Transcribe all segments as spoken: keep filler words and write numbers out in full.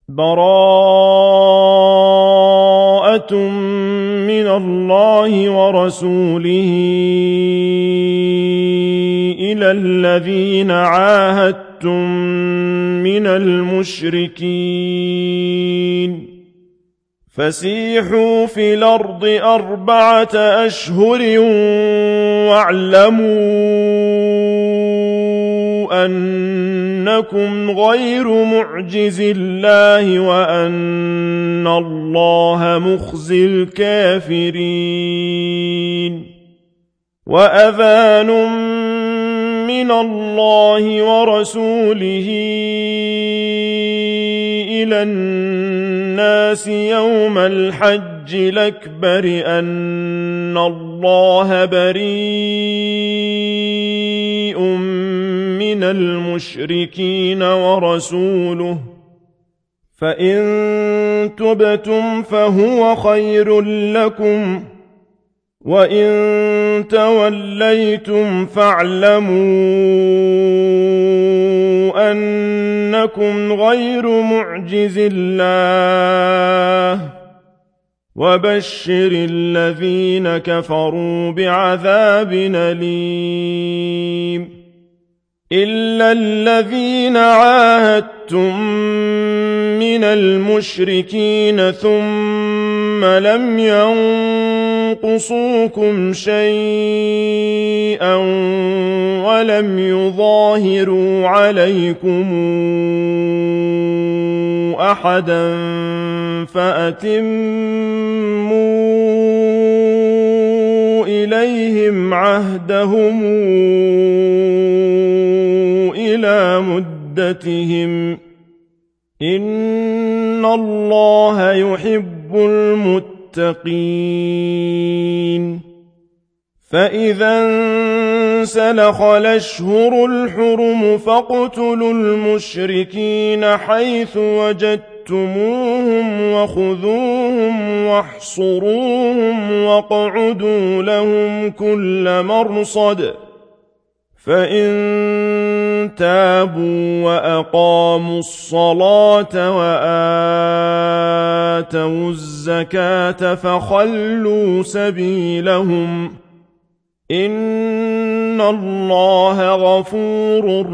براءة من الله ورسوله إلى الذين عاهدتم من المشركين فسيحوا في الأرض أربعة أشهر واعلموا أنكم غير معجز الله وأن الله مخزي الكافرين وأذان من الله ورسوله إلى الناس يوم الحج الأكبر أن الله بريء من المشركين ورسوله فإن تبتم فهو خير لكم وإن توليتم فاعلموا أنكم غير معجز الله وبشر الذين كفروا بعذاب أليم إلا الذين عاهدتم من المشركين ثم لم ينقصوكم شيئا ولم يظاهروا عليكم أحدا فأتموا إليهم عهدهم إلى مدتهم إن الله يحب المتقين فإذا انسلخ الأشهر الحرم فاقتلوا المشركين حيث وجدتموهم وخذوهم واحصروهم واقعدوا لهم كل مرصد فإن تابوا وأقاموا الصلاة وآتوا الزكاة فخلوا سبيلهم إن الله غفور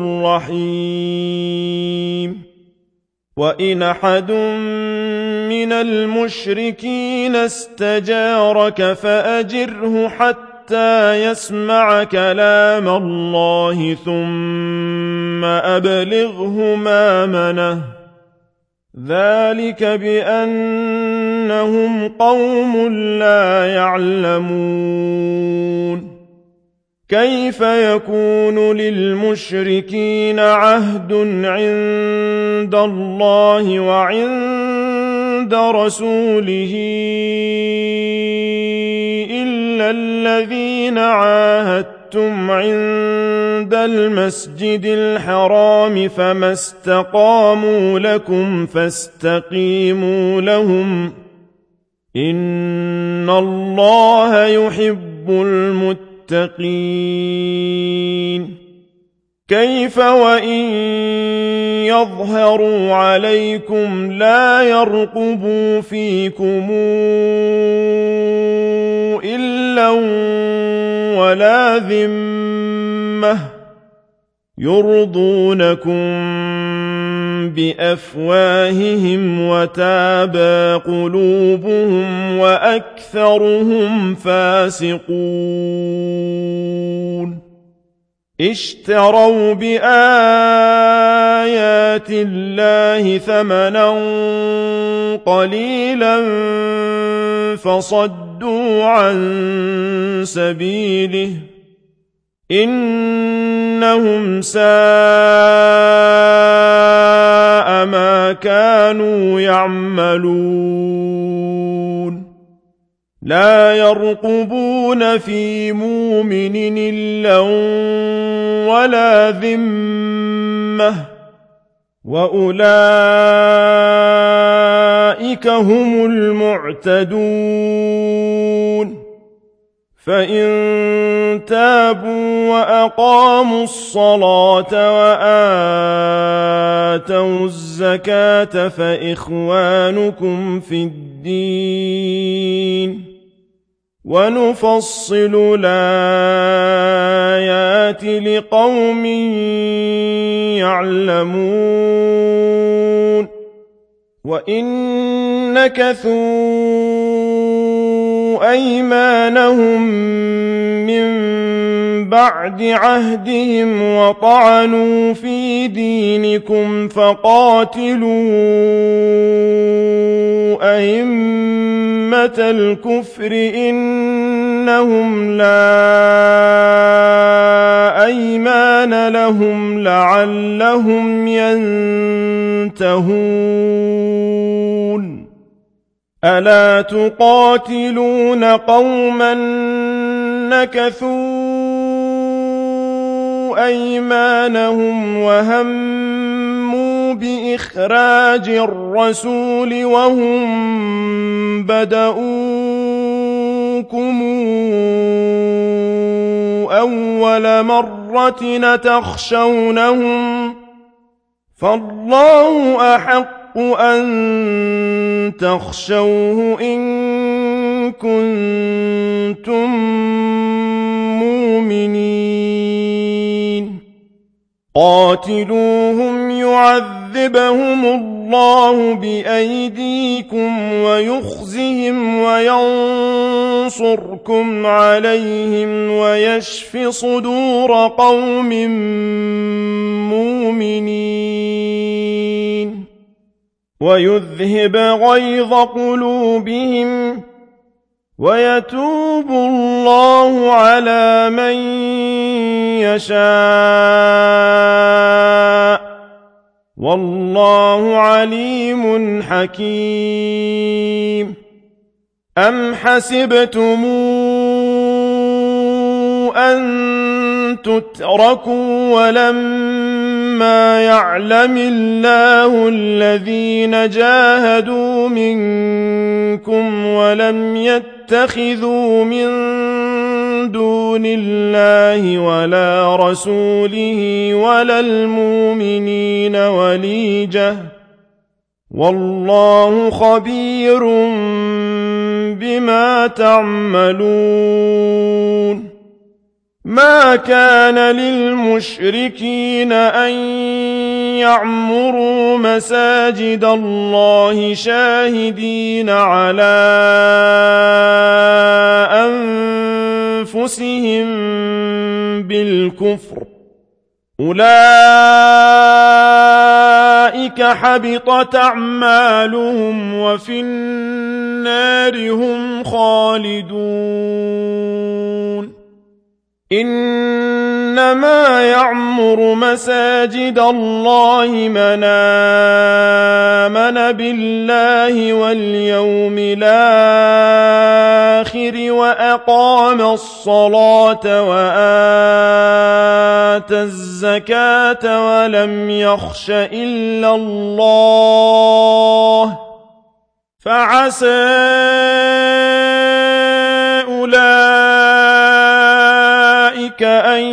رحيم وإن أحد من المشركين استجارك فأجره حتى حتى يسمع كلام الله ثم أبلغه مأمنه ذلك بأنهم قوم لا يعلمون كيف يكون للمشركين عهد عند الله وعند رسوله إلا الذين عاهدتم عند المسجد الحرام فما استقاموا لكم فاستقيموا لهم إن الله يحب المتقين كيف وإن يظهروا عليكم لا يرقبوا فيكم إلا ولا ذمة يرضونكم بأفواههم وتابى قلوبهم وأكثرهم فاسقون اشتروا بآيات الله ثمنا قليلا فصدوا عن سبيله إنهم ساء ما كانوا يعملون لا يرقبون في مؤمن إلا ولا ذمة وأولئك هم المعتدون فإن تابوا وأقاموا الصلاة وآتوا الزكاة فإخوانكم في الدين ونفصل الآيات لقوم يعلمون وإن نكثوا أيمانهم من بعد عهدهم وطعنوا في دينكم فقاتلوا أئمة الكفر إنهم لا أيمان لهم لعلهم ينتهون ألا تقاتلون قوما نكثوا أيمانهم وهموا بإخراج الرسول وهم بدؤوكم أول مرة تخشونهم فالله أحق أن تخشوه إن كنتم مؤمنين قاتلوهم يعذبهم الله بأيديكم ويخزهم وينصركم عليهم ويشف صدور قوم مؤمنين ويذهب غيظ قلوبهم ويتوب الله على من يشاء والله عليم حكيم أم حسبتم أن تتركوا ولما يعلم الله الذين جاهدوا منكم ولم يتخذوا من دون الله ولا رسوله ولا المؤمنين وليجة والله خبير بما تعملون ما كان للمشركين أن يعمروا مساجد الله شاهدين على أنفسهم بالكفر أولئك حبطت أعمالهم وفي النار هم خالدون إنما يعمر مساجد الله من آمن بالله واليوم الآخر وأقام الصلاة وآتى الزكاة ولم يخش إلا الله فعسى أولئك أن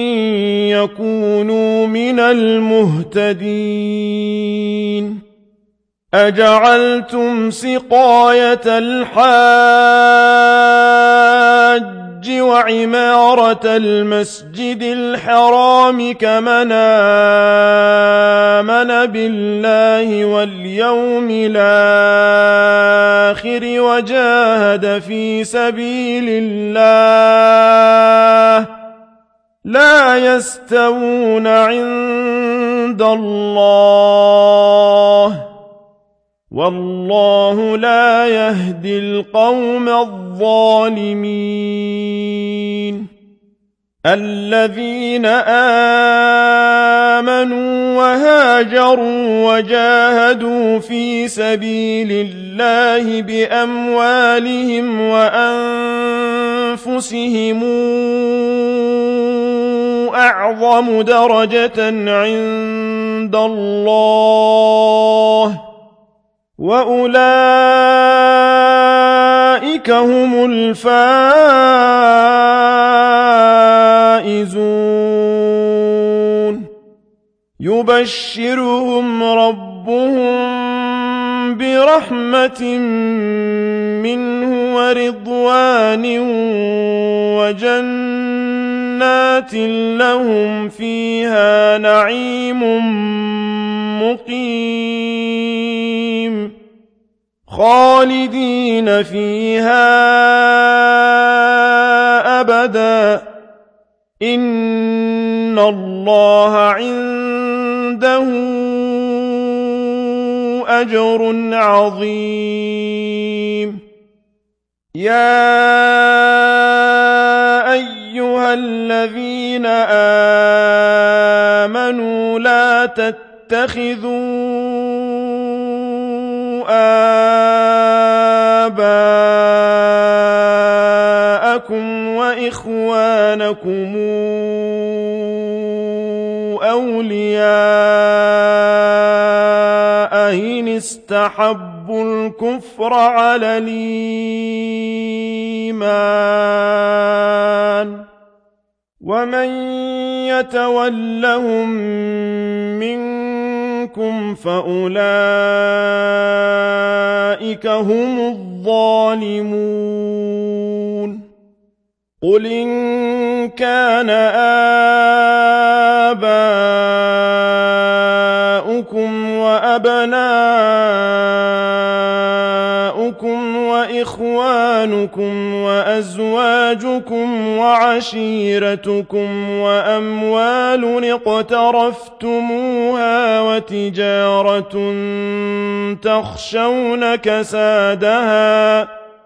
يكونوا من المهتدين أجعلتم سقاية الحاج وعمارة المسجد الحرام كمن آمن بالله واليوم الآخر وجاهد في سبيل الله لا يستوون عند الله والله لا يهدي القوم الظالمين الذين آمنوا وهاجروا وجاهدوا في سبيل الله بأموالهم وأنفسهم أعظم درجة عند الله وأولئك أولئك هم الفائزون يبشرهم ربهم برحمة منه ورضوان وجنات لهم فيها نعيم مقيم خالدين فيها أبدا إن الله عنده أجر عظيم يا أيها الذين آمنوا لا تتخذوا آباءكم وإخوانكم أولياء إن استحبوا الكفر على الإيمان ومن يتولهم منكم فأولئك هم الظالمون قل إن كان آباؤكم وأبناؤكم وإخوانكم وأزواجكم وعشيرتكم وأموال اقترفتموها وتجارة تخشون كسادها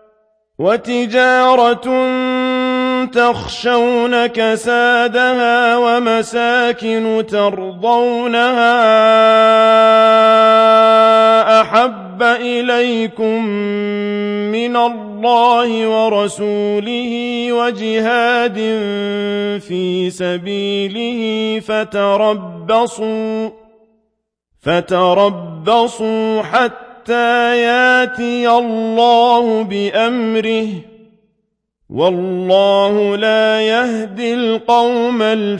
وتجارة تخشون كسادها ومساكن ترضونها أحب إليكم من الله ورسوله وجهاد في سبيله فتربصوا فتربصوا حتى ياتي الله بأمره والله لا يهدي القوم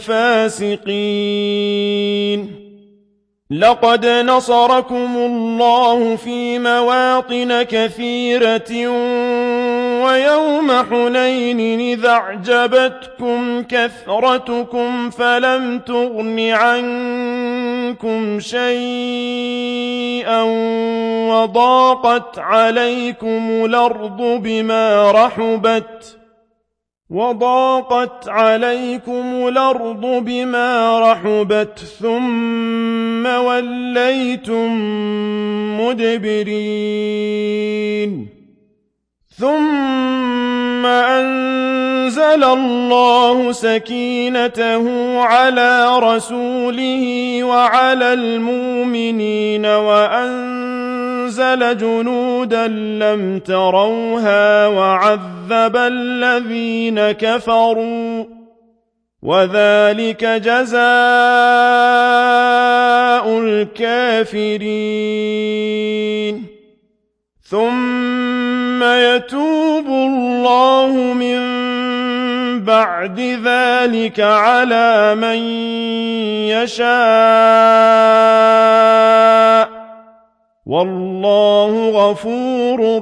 الفاسقين لقد نصركم الله في مواطن كثيرة ويوم حنين إذ أعجبتكم كثرتكم فلم تغن عنكم شيئا وضاقت عليكم الأرض بما رحبت وضاقت عليكم الأرض بما رحبت ثم وليتم مدبرين ثم أنزل الله سكينته على رسوله وعلى المؤمنين وأنزل جنودا لم تروها وعذب الذين كفروا وذلك جزاء الكافرين ثم يتوب الله من بعد ذلك على من يشاء والله غفور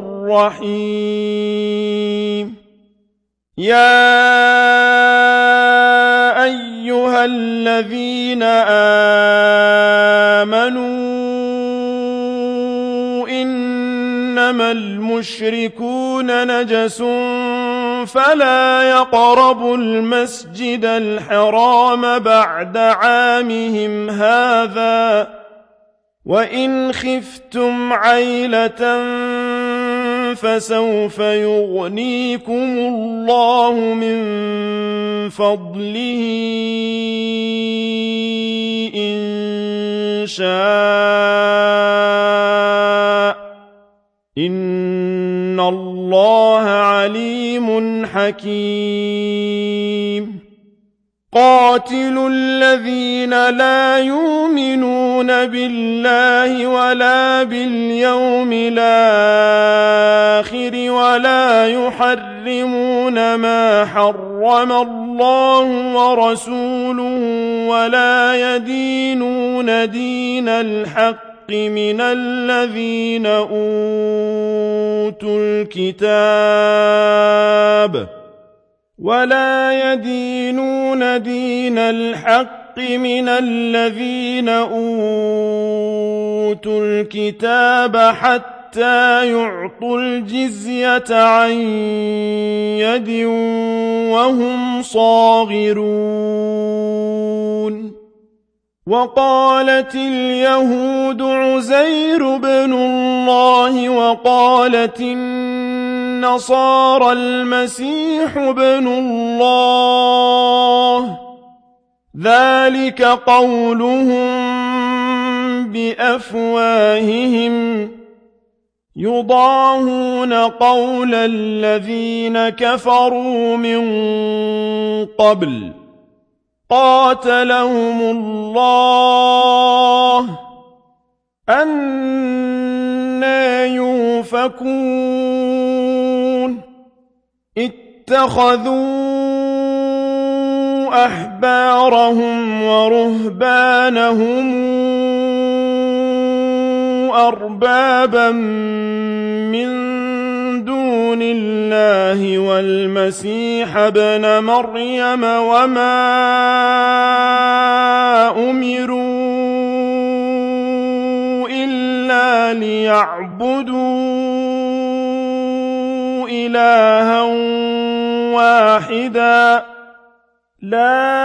رحيم يا أيها الذين آمنوا إنما المشركون نجس فلا يقربوا المسجد الحرام بعد عامهم هذا وإن خفتم عيلة فسوف يغنيكم الله من فضله إن شاء إن الله عليم حكيم قاتلوا الذين لا يؤمنون يكفرون بالله ولا باليوم الآخر ولا يحرمون ما حرم الله ورسوله ولا يدينون دين الحق من الذين أوتوا الكتاب ولا يدينون دين الحق من الذين أوتوا الكتاب حتى يعطوا الجزية عن يد وهم صاغرون وقالت اليهود عزير بن الله وقالت النصارى المسيح بن الله ذلك قولهم بأفواههم يضاهون قول الذين كفروا من قبل قاتلهم الله أنى يؤفكون اتخذوا أحبارهم ورهبانهم أربابا من دون الله والمسيح ابن مريم وما أمروا إلا ليعبدوا إلها واحدا لا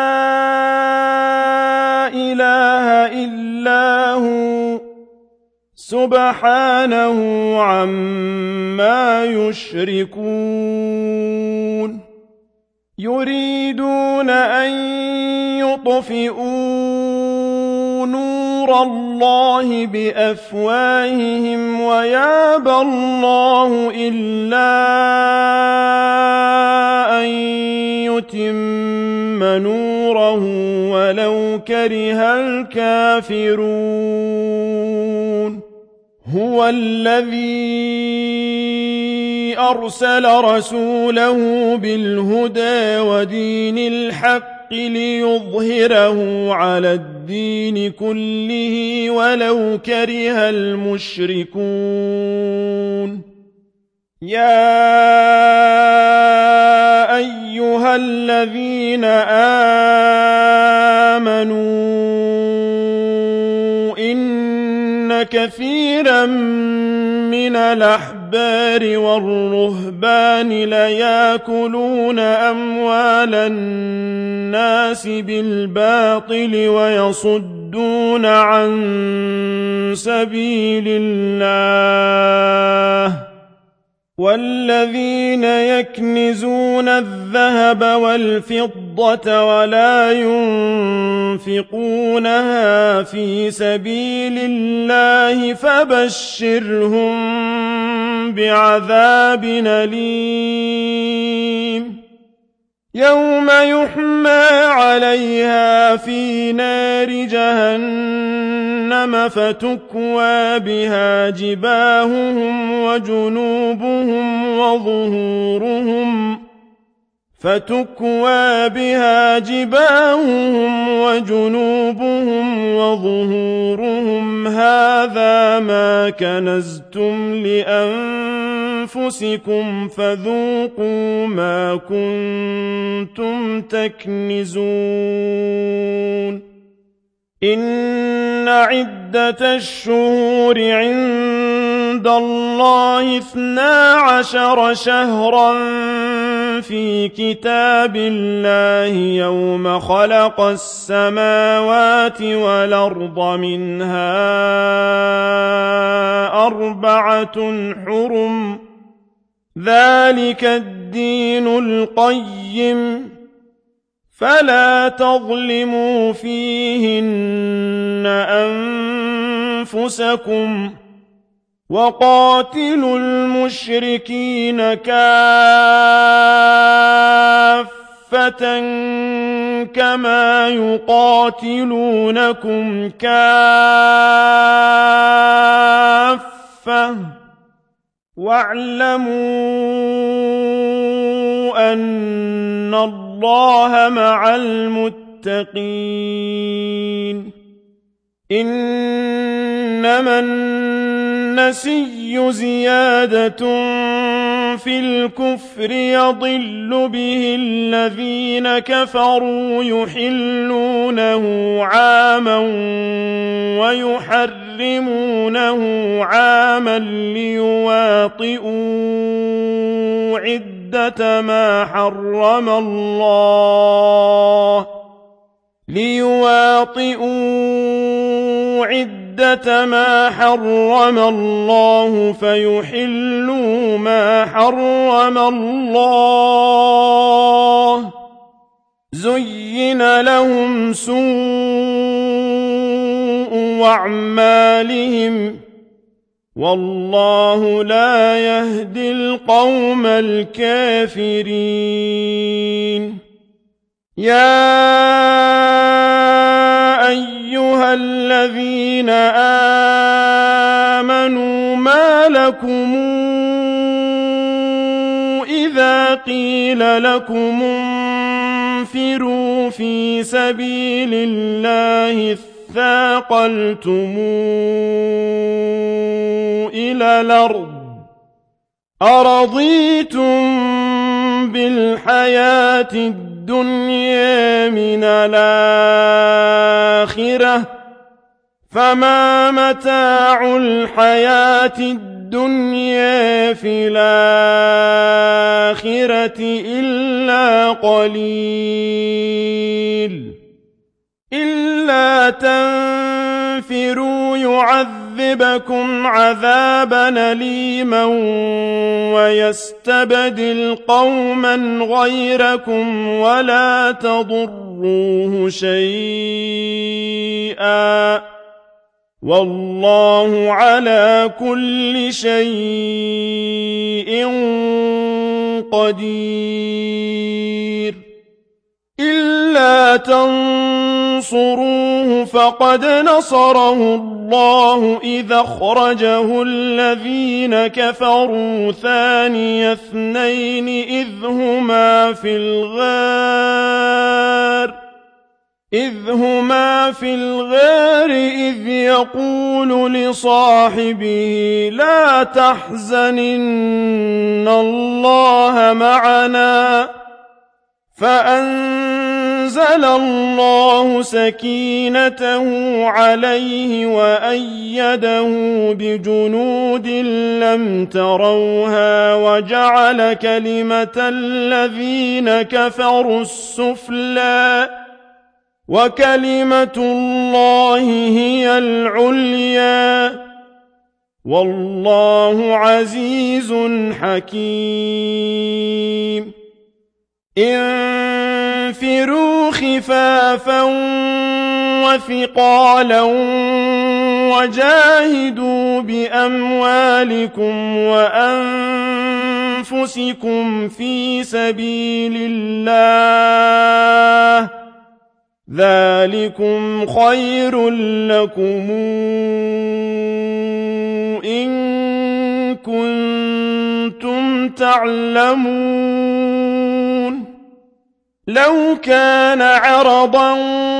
إله إلا هو سبحانه عما يشركون يريدون أن يطفئوا نور الله بأفواههم ويابى الله إلا أن يتم نوره ولو كره الكافرون هو الذي أرسل رسوله بالهدى ودين الحق ليظهره على الدين كله ولو كره المشركون يا أيها الذين آمنوا إن كثيرا من الأحبار والرهبان ليأكلون أموال الناس بالباطل ويصدون عن سبيل الله والذين يكنزون الذهب والفضة ولا ينفقونها في سبيل الله فبشرهم بعذاب أليم يوم يحمى عليها في نار جهنم فتكوى بها جباههم وجنوبهم وظهورهم فتكوى بها جباههم وجنوبهم وظهورهم هذا ما كنزتم لأنفسكم فذوقوا ما كنتم تكنزون إن عدة الشهور عند الله اثنا عشر شهرا في كتاب الله يوم خلق السماوات والأرض منها أربعة حرم ذلك الدين القيم فلا تظلموا فيهن أنفسكم وقاتلوا المشركين كافة كما يقاتلونكم كافة واعلموا أن الله مع المتقين إنما النسي زيادة في الكفر يضل به الذين كفروا يحلونه عاما ويحرمونه عاما ليواطئوا عدة ما حرم الله ليواطئوا عدة ما حرم الله فيحلوا ما حرم الله زين لهم سوء أعمالهم والله لا يهدي القوم الكافرين يا أيها الذين آمنوا ما لكم إذا قيل لكم انفروا في سبيل الله اثاقلتم إلى الأرض أرضيتم بالحياة الدنيا من الآخرة فما متاع الحياة الدنيا في الآخرة إلا قليل إلا تنفروا يعذبكم عذابا أليما ويستبدل قوما غيركم ولا تضروه شيئا والله على كل شيء قدير إلا تنصروه فقد نصره الله إذا أخرجه الذين كفروا ثاني اثنين إذ هما في الغار إذ هما في الغار إذ يقول لصاحبه لا تحزن إن الله معنا فأنزل الله سكينته عليه وأيده بجنود لم تروها وجعل كلمة الذين كفروا السفلى وكلمة الله هي العليا والله عزيز حكيم انفروا خفافا وثقالا وجاهدوا بأموالكم وأنفسكم في سبيل الله ذلكم خير لكم إن كنتم تعلمون لو كان عرضا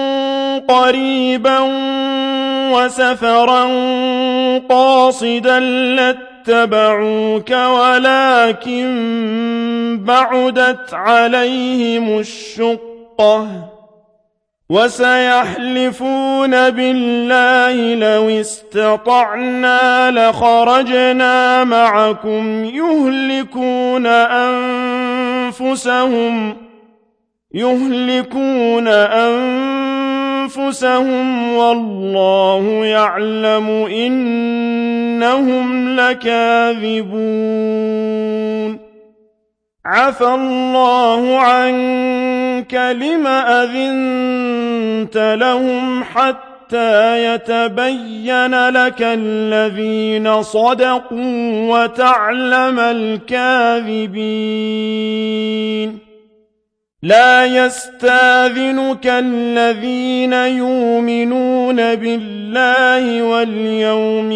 قريبا وسفرا قاصدا لاتبعوك ولكن بعدت عليهم الشقة وسيحلفون بالله لو استطعنا لخرجنا معكم يهلكون أنفسهم يهلكون أنفسهم والله يعلم إنهم لكاذبون عفى الله عنك لم أذنت لهم حتى يتبين لك الذين صدقوا وتعلم الكاذبين لا يستاذنك الذين يؤمنون بالله واليوم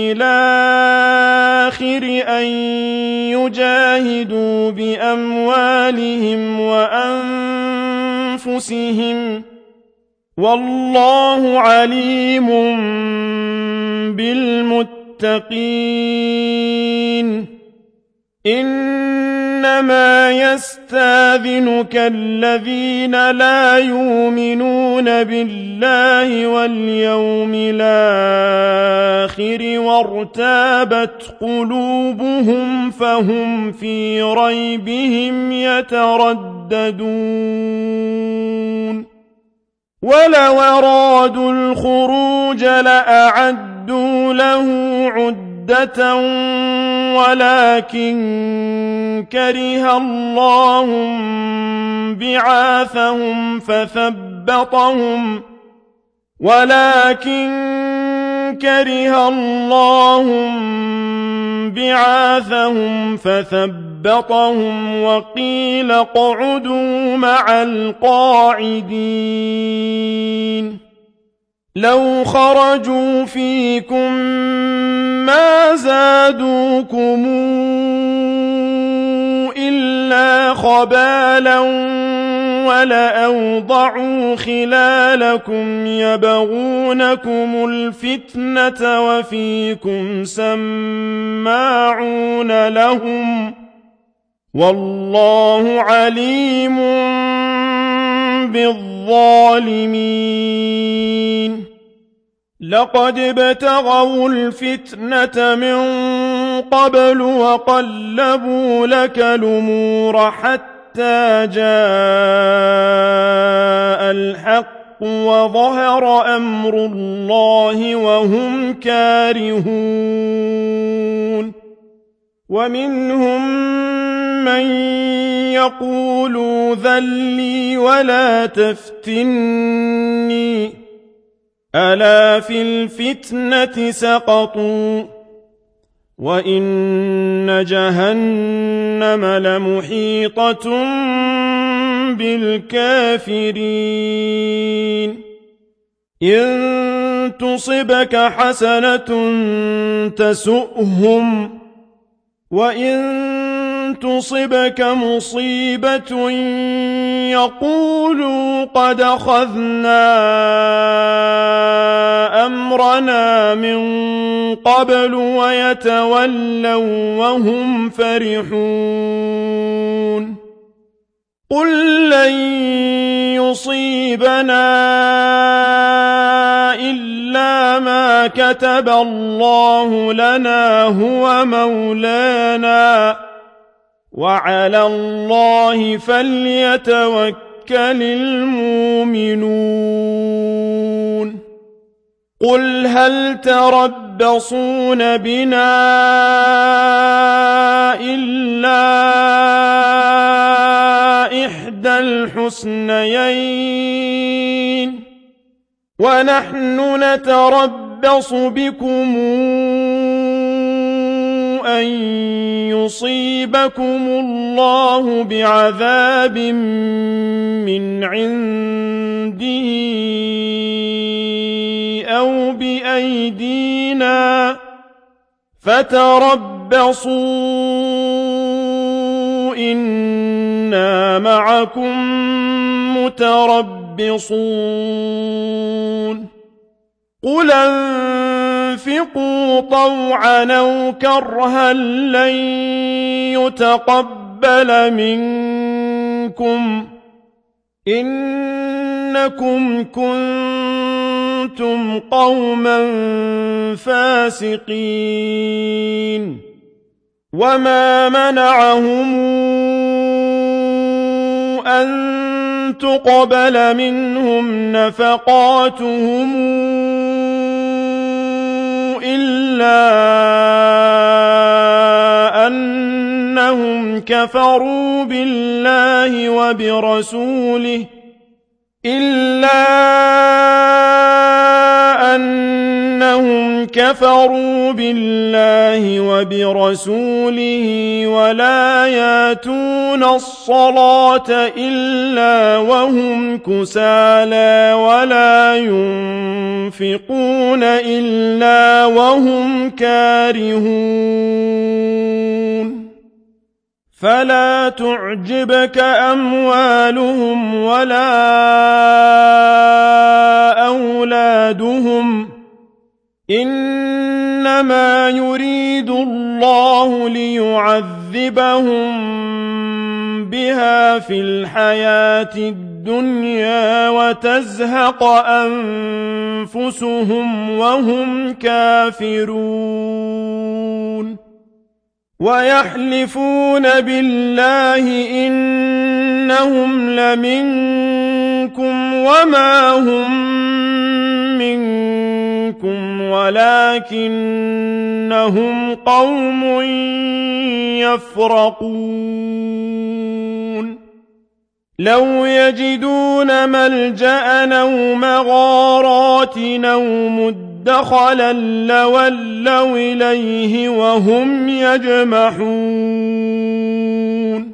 الآخر أن يجاهدوا بأموالهم وأنفسهم والله عليم بالمتقين إنما يستاذنك الذين لا يؤمنون بالله واليوم الآخر وارتابت قلوبهم فهم في ريبهم يترددون ولو أرادوا الخروج لأعدوا له عدة ولكن كره الله بعاثهم فثبطهم ولكن كره الله بعاثهم فثبطهم وقيل اقعدوا مع القاعدين لو خرجوا فيكم ما زادوكم إلا خبالا ولأوضعوا خلالكم يبغونكم الفتنة وفيكم سماعون لهم والله عليم بالظالمين لقد ابتغوا الفتنة من قبل وقلبوا لك الأمور حتى جاء الحق وظهر أمر الله وهم كارهون ومنهم من يقول ذلي ولا تفتني ألا في الفتنة سقطوا وإن جهنم لمحيطة بالكافرين إن تصبك حسنة تسؤهم وإن تصبك مصيبة يقولوا قد أخذنا أمرنا من قبل ويتولوا وهم فرحون قل لن يصيبنا إلا ما كتب الله لنا هو مولانا وعلى الله فليتوكل المؤمنون قل هل تربصون بنا إلا إحدى الحسنيين ونحن نتربص بكم أن يصيبكم الله بعذاب من عنده أو بأيدينا فتربصوا إنا معكم متربصون قل أنفقوا طوعا أو كرها لن يتقبل منكم إنكم كنتم قوما فاسقين وما منعهم أن تقبل منهم نفقاتهم إلا أنهم كفروا بالله وبرسوله إلا أنهم كفروا بالله وبرسوله ولا ياتون الصلاة إلا وهم كسالى ولا ينفقون إلا وهم كارهون فلا تعجبك أموالهم ولا أولادهم إنما يريد الله ليعذبهم بها في الحياة الدنيا وتزهق أنفسهم وهم كافرون ويحلفون بالله إنهم لمنكم وما هم منكم ولكنهم قوم يفرقون لو يجدون ملجأ أو مغارات أو مدخلا لولوا إليه وهم يجمحون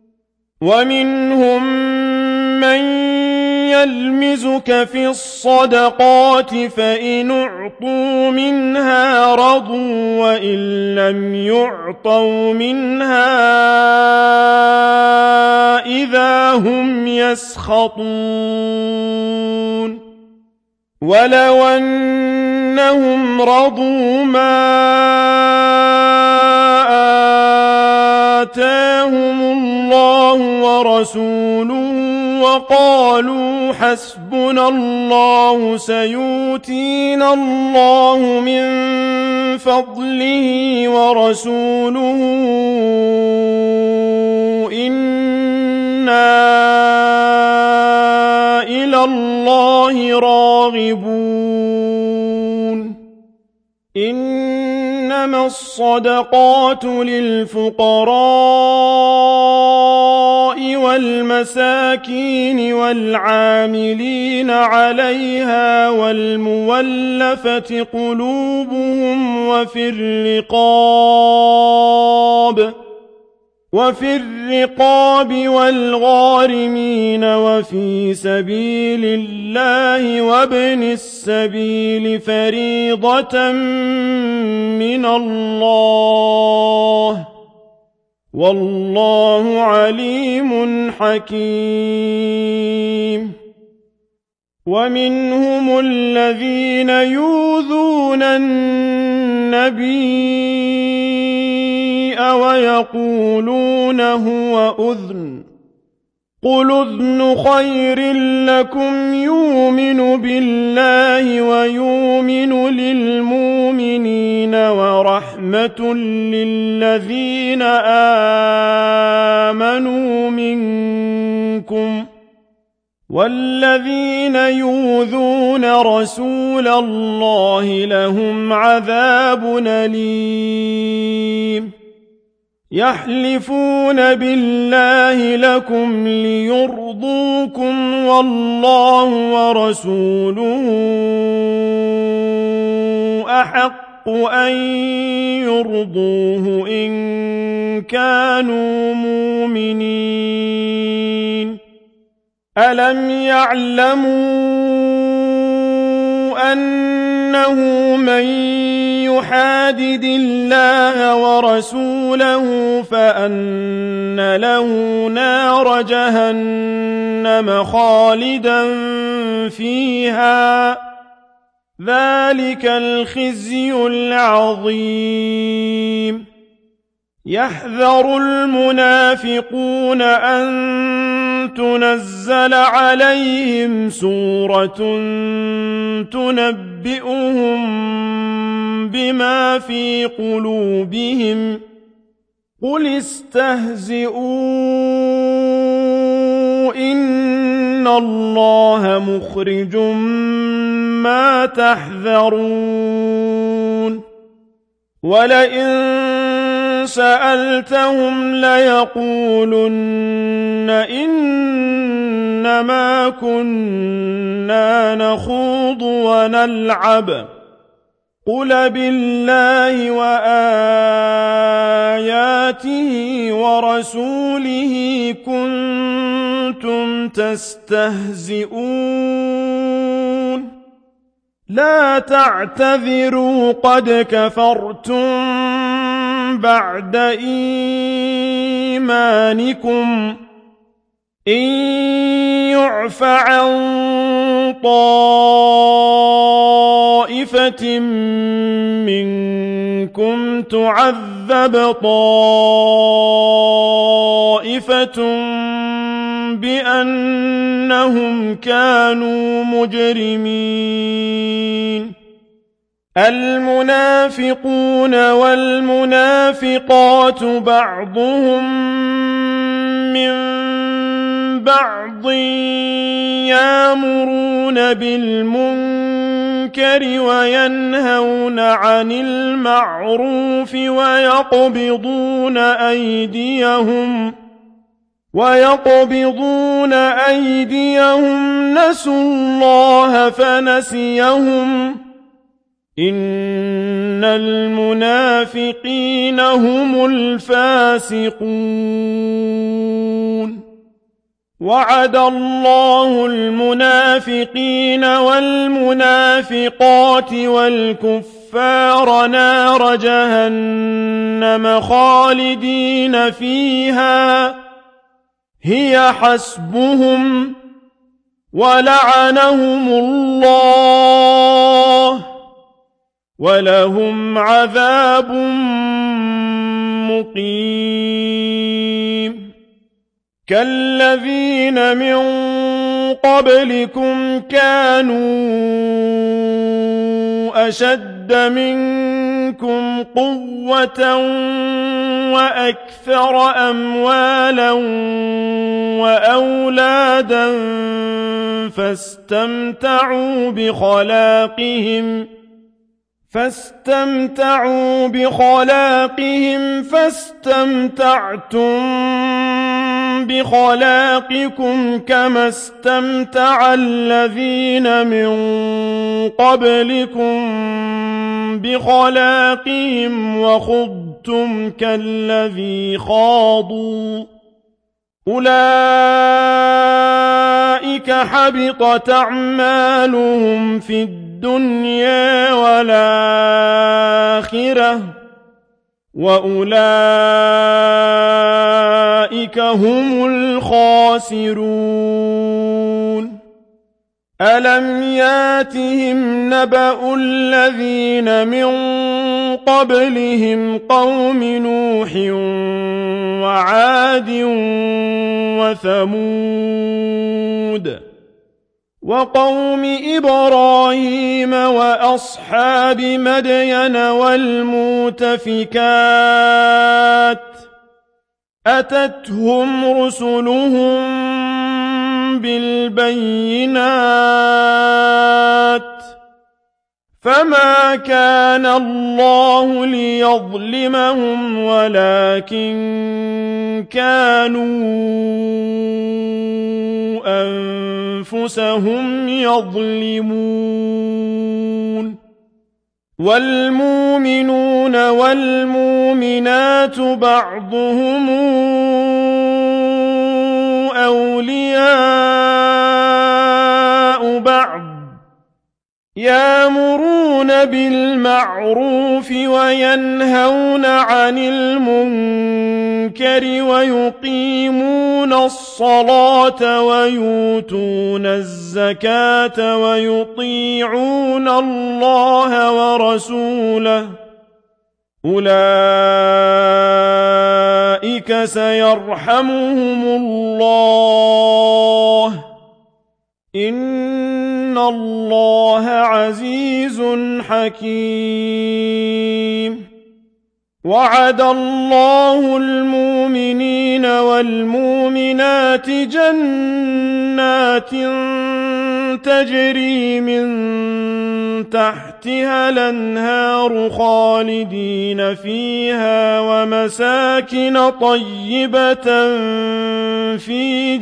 ومنهم من يلمزك في الصدقات فإن أعطوا منها رضوا وإن لم يعطوا منها إذا هم يسخطون ولو أنهم رضوا ما آتاهم الله ورسوله وقالوا حسبنا الله سيؤتينا الله من فضله ورسوله إنا إلى الله راغبون إنما الصدقات للفقراء والمساكين والعاملين عليها والمولفة قلوبهم وفي الرقاب وفي الرقاب والغارمين وفي سبيل الله وابن السبيل فريضة من الله والله عليم حكيم ومنهم الذين يؤذون النبي ويقولون هو أذن قل أذن خير لكم يؤمن بالله ويؤمن للمؤمنين ورحمة للذين آمنوا منكم والذين يؤذون رسول الله لهم عذاب أليم يحلفون بالله لكم ليرضوكم والله ورسوله أحق أن يرضوه إن كانوا مؤمنين ألم يعلموا أنه من يحادد الله ورسوله فأن له نار جهنم خالدا فيها ذلك الخزي العظيم يحذر المنافقون أن تنزل عليهم سورة تنبئهم بما في قلوبهم قل استهزئوا إن الله مخرج ما تحذرون ولئن سألتهم ليقولن إنما كنا نخوض ونلعب قل بالله وآياته ورسوله كنتم تستهزئون لا تعتذروا قد كفرتم بعد إيمانكم إن يعف عن طائفة منكم تعذب طائفة بأنهم كانوا مجرمين المنافقون والمنافقات بعضهم من بعض يأمرون بالمنكر وينهون عن المعروف ويقبضون أيديهم ويقبضون أيديهم نسوا الله فنسيهم إن المنافقين هم الفاسقون وعد الله المنافقين والمنافقات والكفار نار جهنم خالدين فيها هي حسبهم ولعنهم الله ولهم عذاب مقيم كالذين من قبلكم كانوا أشد منكم قوة وأكثر أموالا وأولادا فاستمتعوا بخلاقهم فاستمتعوا بخلاقهم فاستمتعتم بخلاقكم كما استمتع الذين من قبلكم بخلاقهم وخضتم كالذي خاضوا أولئك حبطت أعمالهم في الدنيا والآخرة وأولئك هم الخاسرون ألم ياتهم نبأ الذين من قبلهم قوم نوح وعاد وثمود وقوم إبراهيم وأصحاب مدين والمؤتفكات أتتهم رسلهم بالبينات فما كان الله ليظلمهم ولكن كانوا أنفسهم يظلمون والمؤمنون والمؤمنات بعضهم أولياء بعض يأمرون بالمعروف وينهون عن المنكر ويقيمون الصلاة ويؤتون الزكاة ويطيعون الله ورسوله أولئك سيرحمهم الله إن الله عزيز حكيم وعد الله المؤمنين والمؤمنات جنات تجري من تحتها الأنهار خالدين فيها ومساكن طيبة في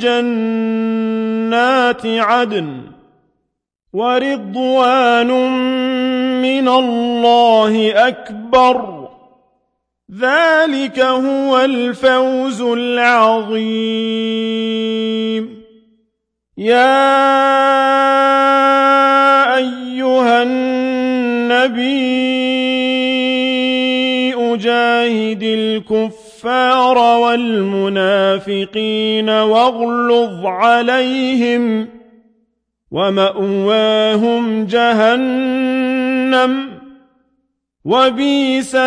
جنات عدن ورضوان من الله أكبر ذلك هو الفوز العظيم يا أيها النبي جاهد الكفار والمنافقين واغلظ عليهم ومأواهم جهنم وبئس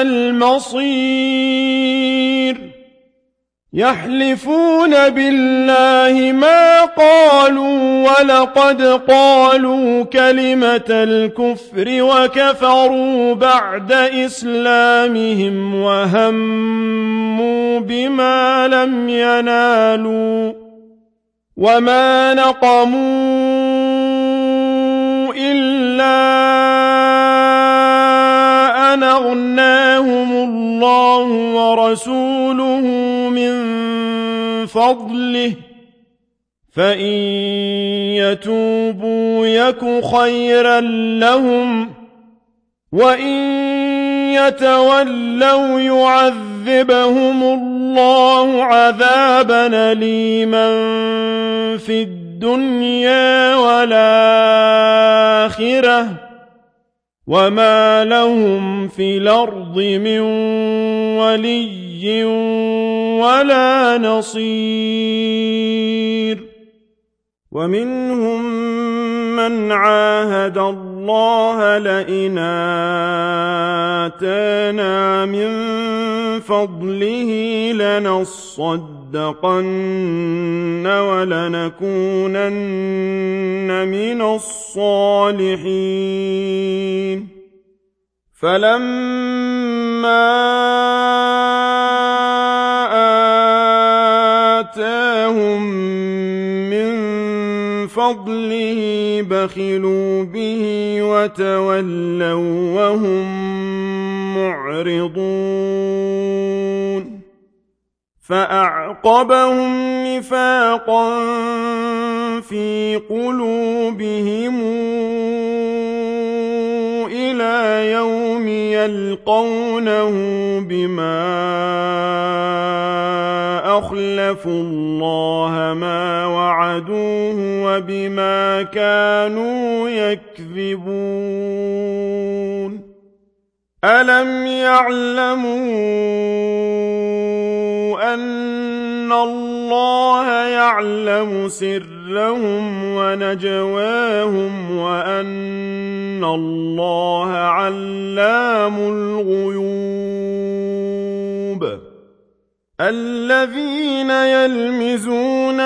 المصير يحلفون بالله ما قالوا ولقد قالوا كلمة الكفر وكفروا بعد إسلامهم وهموا بما لم ينالوا وما نقموا إلا أن أغناهم الله ورسوله من فضله فإن يتوبوا يك خيرا لهم وإن يتولوا يعذبهم الله عذابا أليما في الدنيا والآخرة وما لهم في الأرض من ولي ولا نصير ومنهم من عاهد الله لئن آتانا من فضله لنصدقن ولنكونن من الصالحين فلما آتاهم من فضله بخلوا به وتولوا وهم معرضون فأعقبهم نفاقا في قلوبهم إلى يوم يلقونه بما أخلفوا الله ما وعدوه وبما كانوا يكذبون ألم يعلموا أن الله يعلم سرهم ونجواهم وأن الله علام الغيوب الذين يلمزون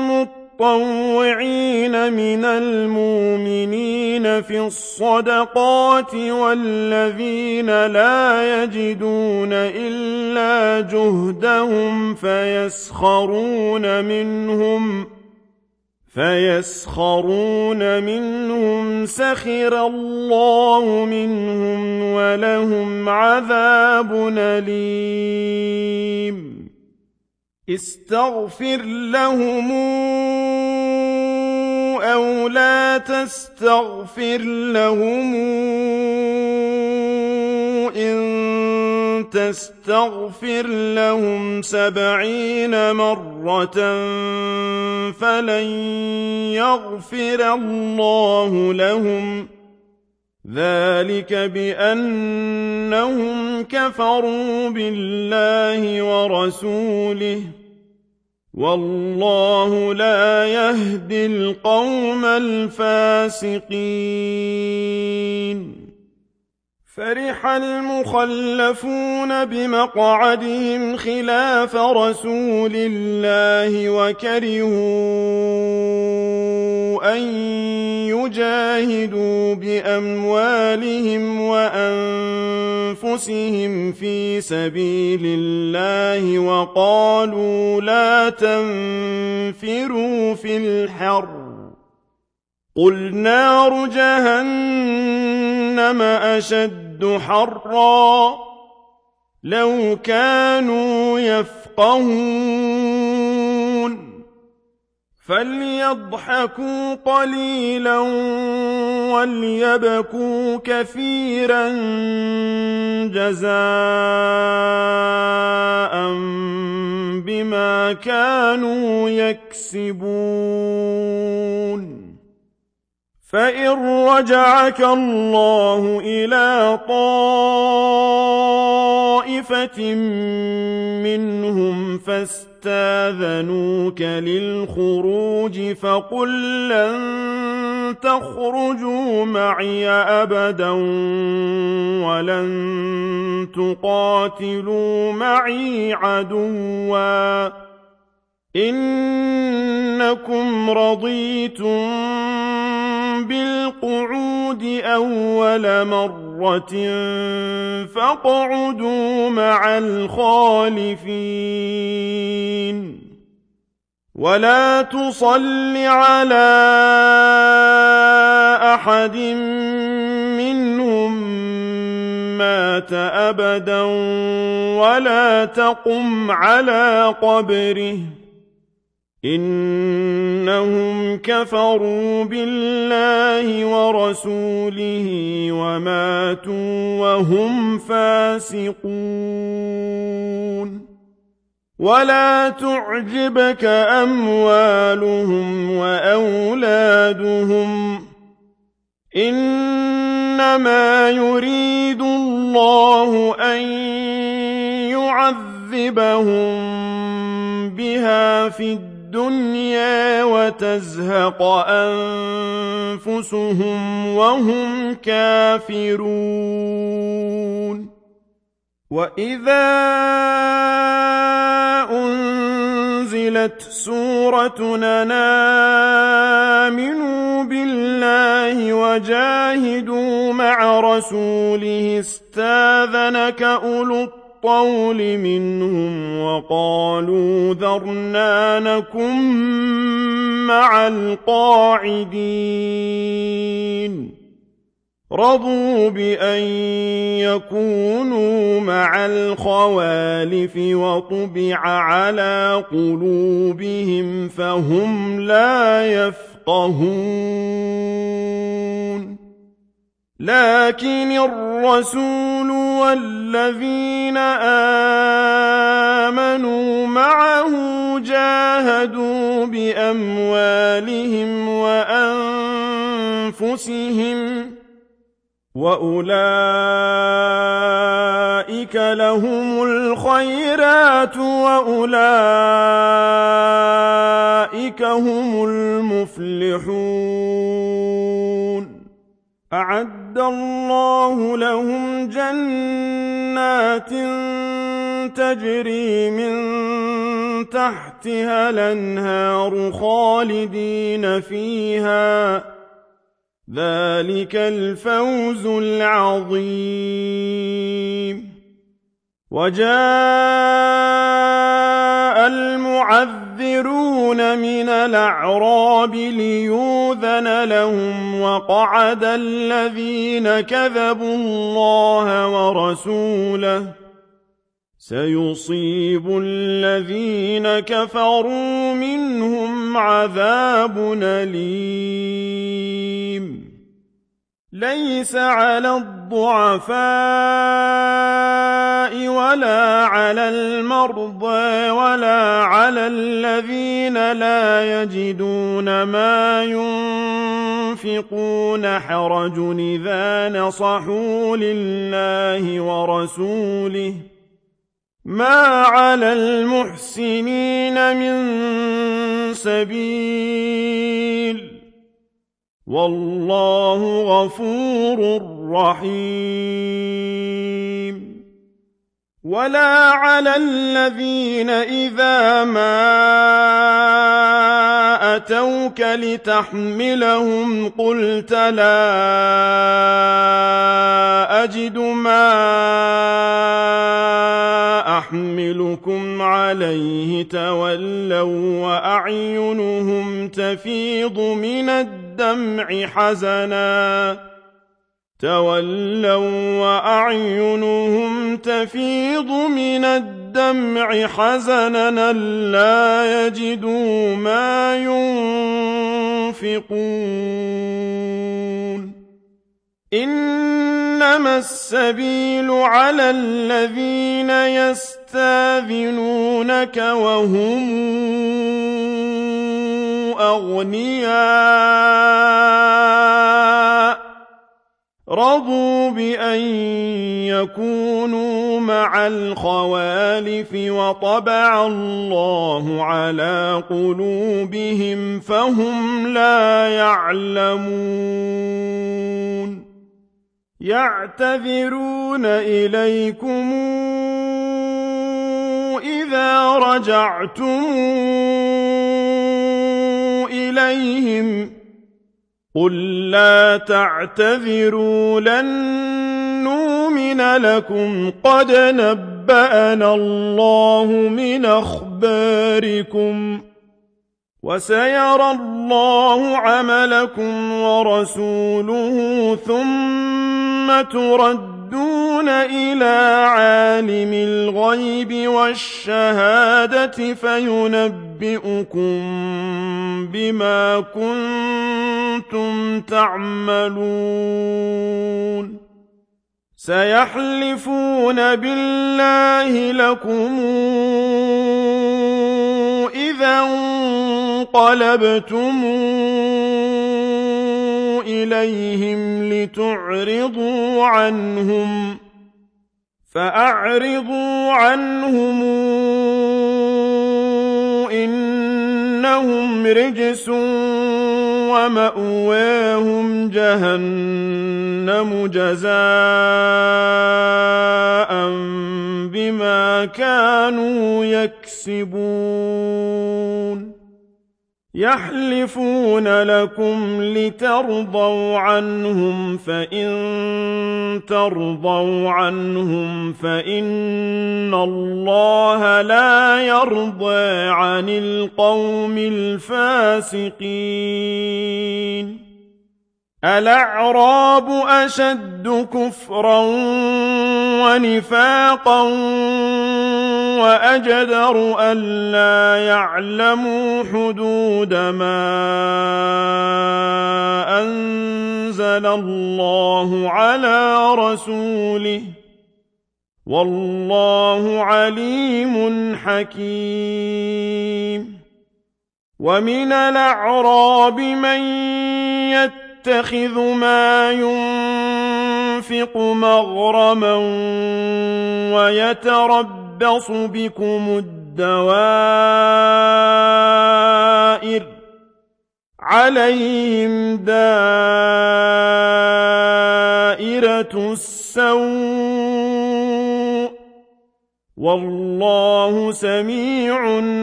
المطوعين من المؤمنين في الصدقات والذين لا يجدون إلا جهدهم فيسخرون منهم فيسخرون منهم سخر الله منهم ولهم عذاب أليم استغفر لهم أو لا تستغفر لهم إن تستغفر لهم سبعين مرة فلن يغفر الله لهم ذلك بأنهم كفروا بالله ورسوله والله لا يهدي القوم الفاسقين فرح المخلفون بمقعدهم خلاف رسول الله وكرهوا أن يجاهدوا بأموالهم وأنفسهم في سبيل الله وقالوا لا تنفروا في الحر قل نار جهنم أشد حرا لو كانوا يفقهون فليضحكوا قليلا وليبكوا كثيرا جزاء بما كانوا يكسبون فإن رجعك الله إلى طائفة منهم فاستاذنوك للخروج فقل لن تخرجوا معي أبدا ولن تقاتلوا معي عدوا إنكم رضيتم بالقعود أول مرة فاقعدوا مع الخالفين ولا تصل على أحد منهم مات أبدا ولا تقم على قبره إنهم كفروا بالله ورسوله وماتوا وهم فاسقون ولا تعجبك أموالهم وأولادهم إنما يريد الله أن يعذبهم بها في الدنيا الدنيا وتزهق أنفسهم وهم كافرون وإذا أنزلت سورة أن آمنوا بالله وجاهدوا مع رسوله استاذنك أولو الطول منهم وقالوا ذرنا نكن مع القاعدين رضوا بأن يكونوا مع الخوالف وطبع على قلوبهم فهم لا يفقهون لكن الرسول والذين آمنوا معه جاهدوا بأموالهم وأنفسهم وأولئك لهم الخيرات وأولئك هم المفلحون أعد الله لهم جنات تجري من تحتها الأنهار خالدين فيها ذلك الفوز العظيم وجاء المعذرون من الأعراب ليؤذن لهم وقعد الذين كذبوا الله ورسوله سيصيب الذين كفروا منهم عذاب أليم ليس على الضعفاء ولا على المرضى ولا على الذين لا يجدون ما ينفقون حرج إذا نصحوا لله ورسوله ما على المحسنين من سبيل والله غفور رحيم ولا على الذين إذا ما أتوك لتحملهم قلت لا أجد ما أحملكم عليه تولوا وأعينهم تفيض من الدمع حزنا تولوا وأعينهم تفيض من الدمع حزنا لا يجدوا ما ينفقون إنما السبيل على الذين يستاذنونك وهم أغنياء رضوا بأن يكونوا مع الخوالف وطبع الله على قلوبهم فهم لا يعلمون يعتذرون إليكم إذا رجعتم إليهم قل لا تعتذروا لن نؤمن لكم قد نبأنا الله من أخباركم وسيرى الله عملكم ورسوله ثم تردون إلى عالم الغيب والشهادة فينبئكم بما كنتم تعملون سيحلفون بالله لكم إذا انقلبتم إليهم لتعرضوا عنهم فأعرضوا عنهم إنهم رجس ومأواهم جهنم جزاء بما كانوا يكسبون يحلفون لكم لترضوا عنهم فإن ترضوا عنهم فإن الله لا يرضى عن القوم الفاسقين الأعراب أشد كفرا ونفاقا وأجدر ألا يعلموا حدود ما أنزل الله على رسوله والله عليم حكيم ومن الأعراب من يتخذ ما ينفق مغرما ويتربص بكم الدوائر عليهم دائرة السوء والله سميع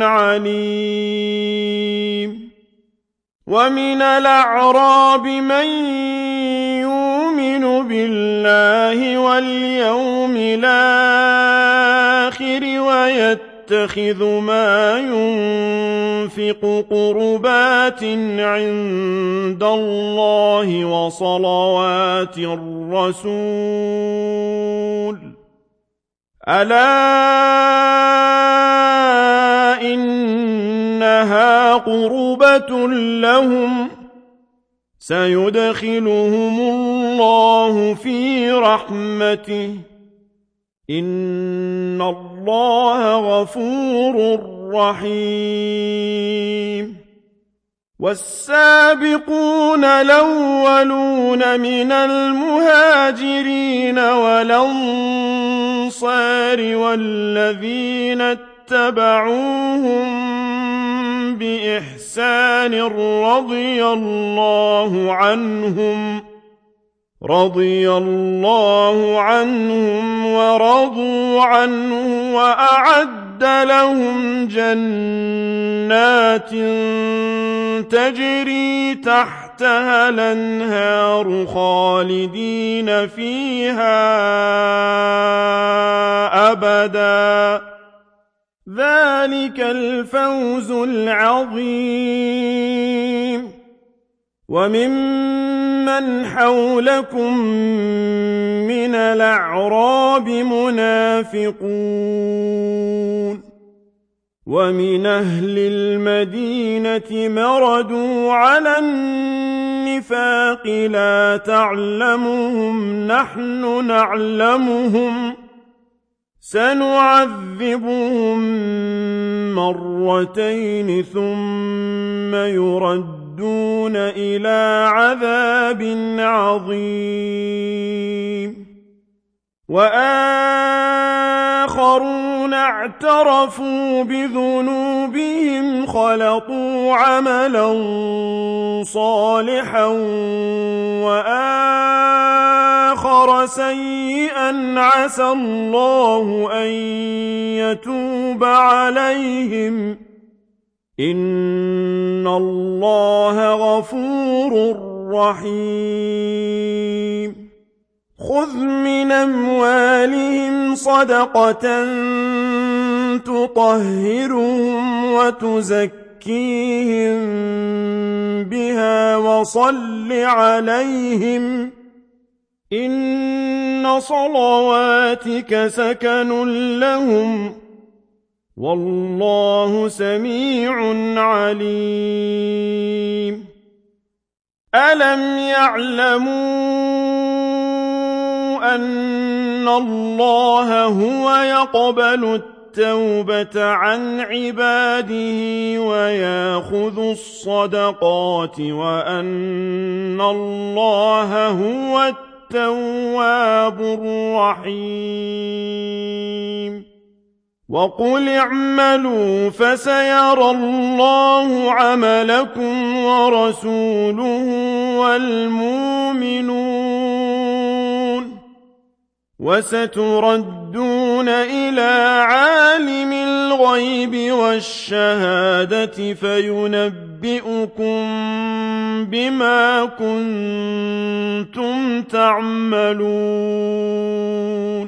عليم ومن الأعراب من يؤمن بالله واليوم الآخر ويتخذ ما ينفق قربات عند الله وصلوات الرسول ألا إنها قربة لهم سيدخلهم الله في رحمته إن الله غفور رحيم والسابقون الأولون من المهاجرين والأنصار والذين اتبعوهم بإحسان رضي الله عنهم رضي الله عنهم ورضوا عنه وأعد لهم جنات تجري تحتها الأنهار خالدين فيها أبدا ذلك الفوز العظيم وممن حولكم من الأعراب منافقون ومن أهل المدينة مردوا على النفاق النفاق لا تعلمهم نحن نعلمهم سنعذبهم مرتين ثم يردون إلى عذاب عظيم وآخرون اعترفوا بذنوبهم خلطوا عملا صالحا وآخر سيئا عسى الله أن يتوب عليهم إن الله غفور رحيم خذ من أموالهم صدقة تطهرهم وتزكيهم بها وصل عليهم إن صلواتك سكن لهم والله سميع عليم ألم يعلموا أن الله هو يقبل التوبة عن عباده ويأخذ الصدقات وأن الله هو التواب الرحيم وقل اعملوا فسيرى الله عملكم ورسوله والمؤمنون وستردون إلى عالم الغيب والشهادة فينبئكم بما كنتم تعملون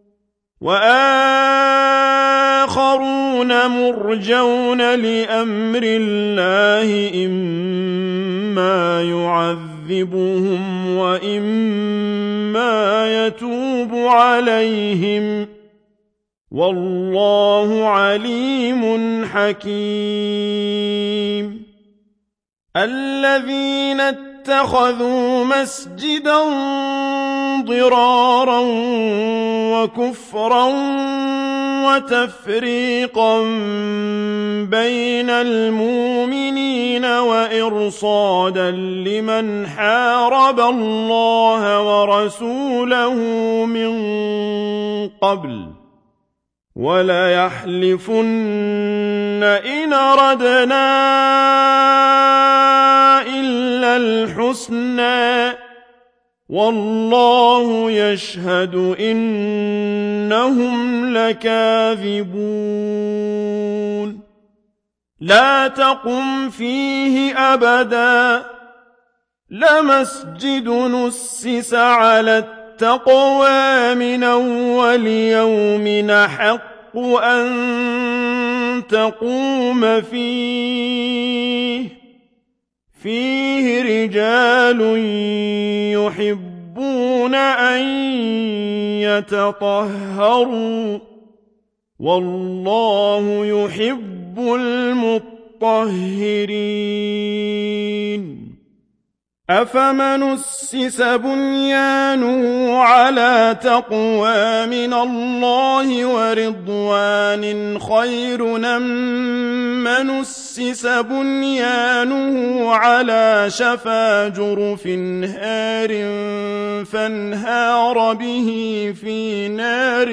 وآخرون مرجون لأمر الله إما يعذبهم وإما يتوب عليهم والله عليم حكيم الذين اتخذوا مسجدا ضرارا وكفرا وتفريقا بين المؤمنين وإرصادا لمن حارب الله ورسوله من قبل وليحلفن إن أردنا إلا الحسنى والله يشهد إنهم لكاذبون لا تقم فيه أبدا لمسجد نسس على التقوى من أول يوم أحق أن تقوم فيه فيه رجال يحبون أن يتطهروا والله يحب المطهرين أفمن أسس بنيانه على تقوى من الله ورضوان خير أم من أسس بنيانه على شفا جرف هار فانهار به في نار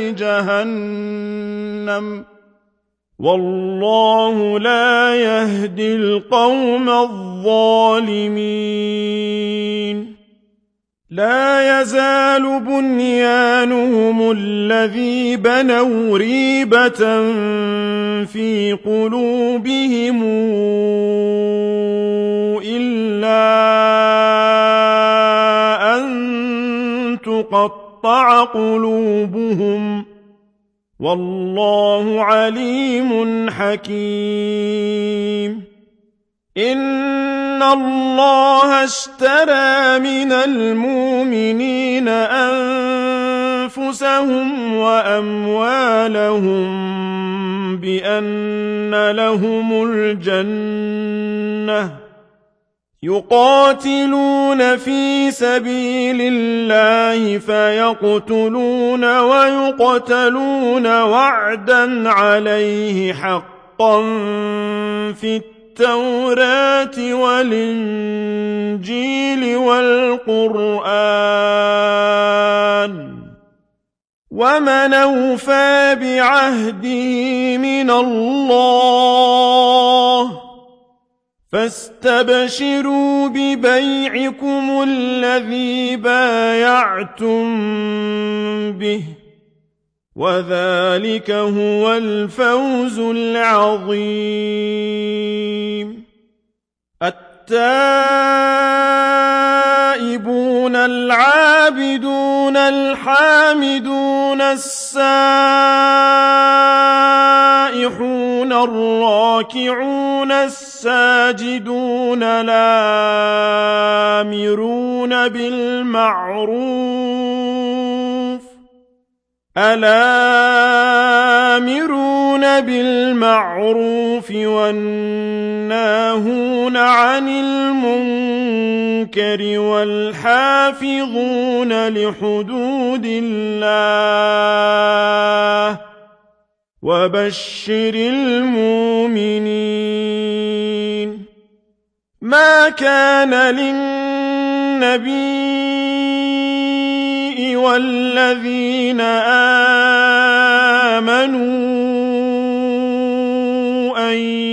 جهنم والله لا يهدي القوم الظالمين لا يزال بنيانهم الذي بنوا ريبة في قلوبهم إلا أن تقطع قلوبهم والله عليم حكيم إن الله اشترى من المؤمنين أنفسهم وأموالهم بأن لهم الجنة يقاتلون في سبيل الله فيقتلون ويقتلون وعدا عليه حقا في التوراة والإنجيل والقرآن ومن أوفى بعهده من الله فاستبشروا ببيعكم الذي بايعتم به وذلك هو الفوز العظيم. التائبون العابدون الحامدون السائحون الراكعون الساجدون الآمرون بالمعروف الآمرون بالمعروف والناهون عن المنكر والحافظون لحدود الله وبشر المؤمنين. ما كان للنبي والذين آمنوا أن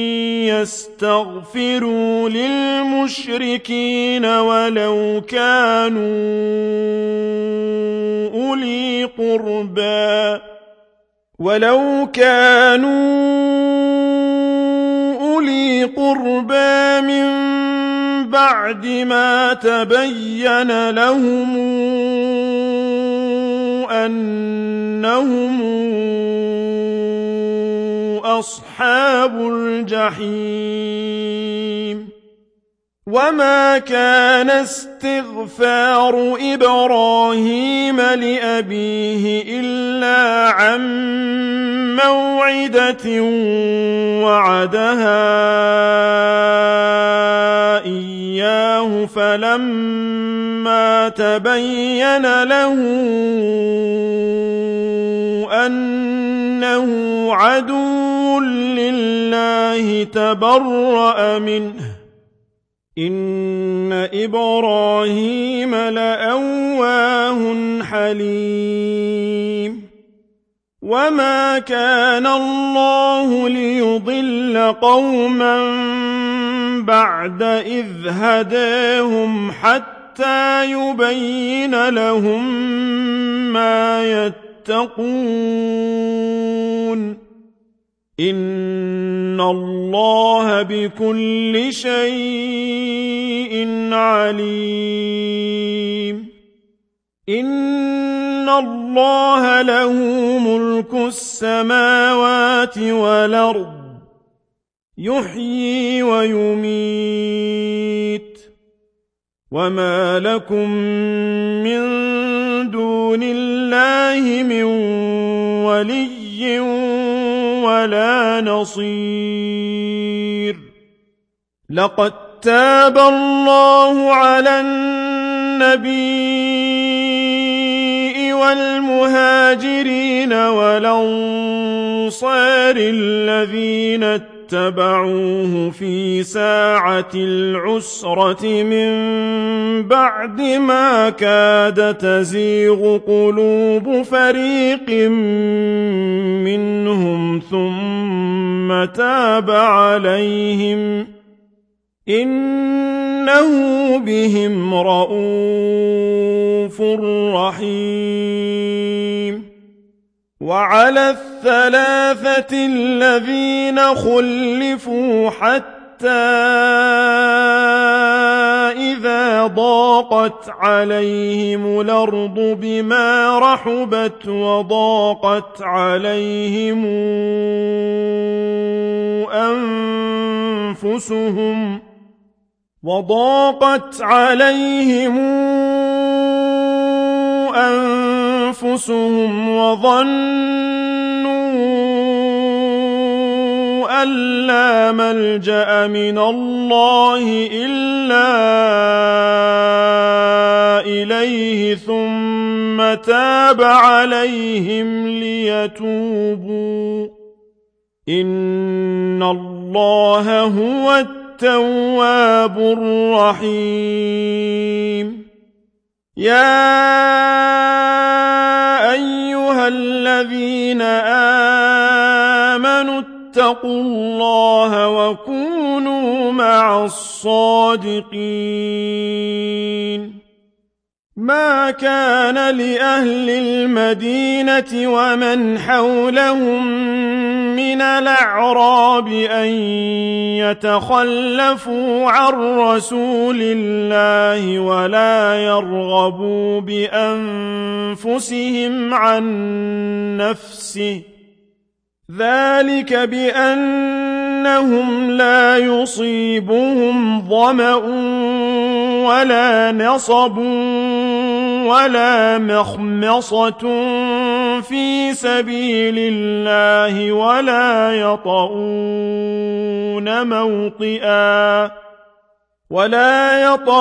يستغفروا للمشركين ولو كانوا أولي قربى ولو كانوا أولي قربى من بعد ما تبين لهم أنهم أصحاب الجحيم. وما كان استغفار إبراهيم لأبيه إلا عن موعدة وعدها إياه فلما تبين له أنه عدو لله تبرأ منه إن إبراهيم لأواه حليم. وما كان الله ليضل قوما بعد إذ هداهم حتى يبين لهم ما يتقون إن الله بكل شيء عليم. إن الله له ملك السماوات والأرض يحيي ويميت وما لكم من دون الله من ولي ولا نصير. لقد تاب الله على النبي والمهاجرين والأنصار الذين اتبعوه في ساعة العسرة من بعد ما كاد تزيغ قلوب فريق منهم ثم تاب عليهم إنه بهم رءوف رحيم. وعلى الثلاثة الذين خلفوا حتى إذا ضاقت عليهم الأرض بما رحبت وضاقت عليهم أنفسهم وضاقت عليهم أنفسهم وظنوا أن لا ملجأ من الله إلا إليه ثم تاب عليهم ليتوبوا إن الله هو التواب الرحيم يا أيها الذين آمنوا اتقوا الله وكونوا مع الصادقين ما كان لأهل المدينة ومن حولهم من الأعراب أن يتخلفوا عن رسول الله ولا يرغبوا بأنفسهم عن نفسه ذلك بأنهم لا يصيبهم ظمأ ولا نصب ولا مخمصة في سبيل الله ولا يطؤون موطئا ولا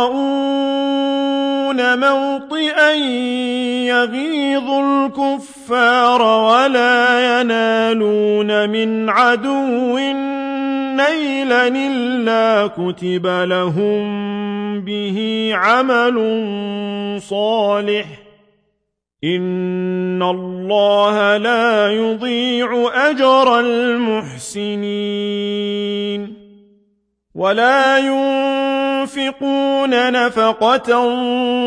يطؤون موطئا يغيظ الكفار ولا ينالون من عدو نيلا إلا كتب لهم به عمل صالح إن الله لا يضيع أجر المحسنين ولا ينفقون نفقة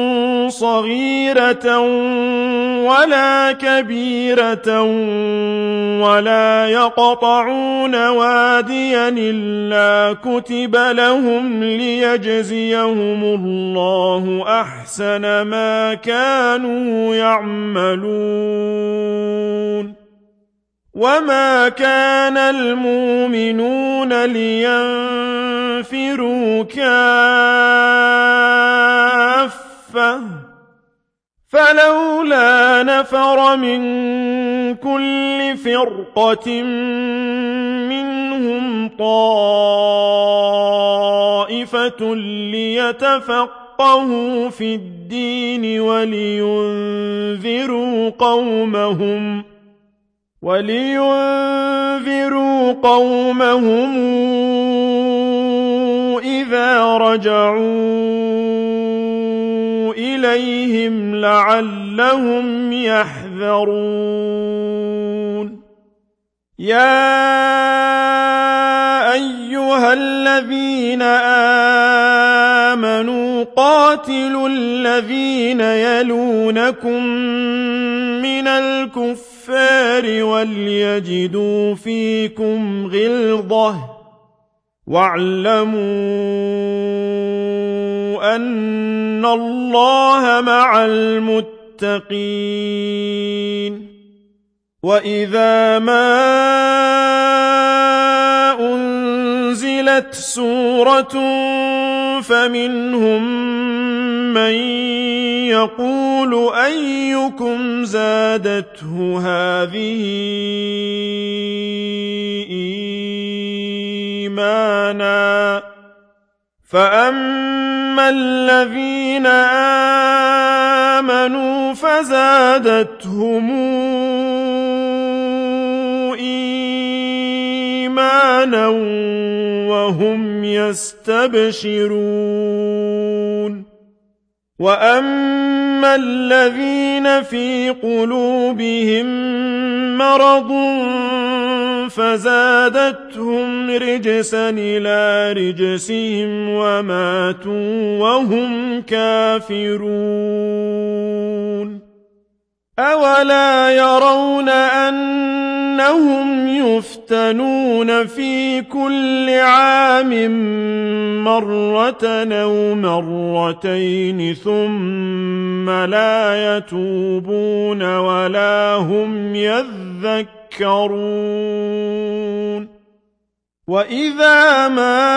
صغيرة ولا كبيرة ولا يقطعون واديا إلا كتب لهم ليجزيهم الله أحسن ما كانوا يعملون وما كان المؤمنون لينفروا كافة فلولا نفر من كل فرقة منهم طائفة ليتفقهوا في الدين ولينذروا قومهم ولينذروا قومهم إذا رجعوا إليهم لعلهم يحذرون يا أيها الذين آمنوا قاتلوا الذين يلونكم من الكفر وليجدوا فيكم غلظة واعلموا أن الله مع المتقين وإذا ما أنزلت سورة فمنهم من يقول أيكم زادته هذه إيمانا فأما الذين آمنوا فزادتهم إيمانا وهم يستبشرون وأما الذين في قلوبهم مرض فزادتهم رجسا إلى رجسهم وماتوا وهم كافرون أولا يرون أنهم يفتنون في كل عام مرة أو مرتين ثم لا يتوبون ولا هم يذكرون وإذا ما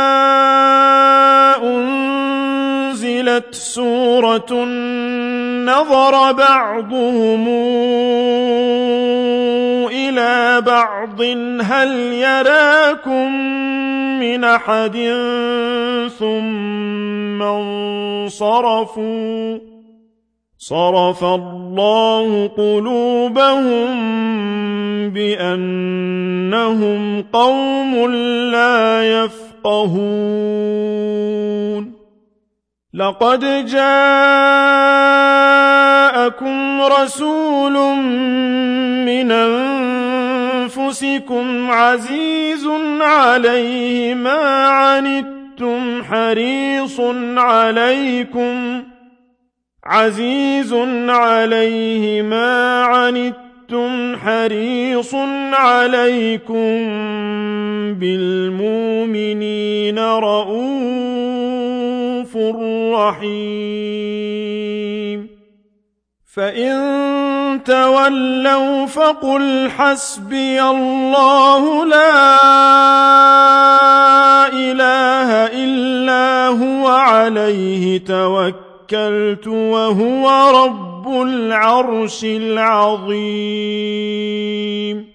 أنزلت سورة نظر بعضهم إلى إلى بعض هل يراكم من أحد ثم انصرفوا صرف الله قلوبهم بأنهم قوم لا يفقهون لقد جاءكم رسول من أنفسكم عزيز عليه ما عنتم حريص عليكم عزيز عليه ما عنتم حريص عليكم بالمؤمنين رؤوف رحيم فإن تولوا فقل حسبي الله لا إله إلا هو عليه توكلت وهو رب العرش العظيم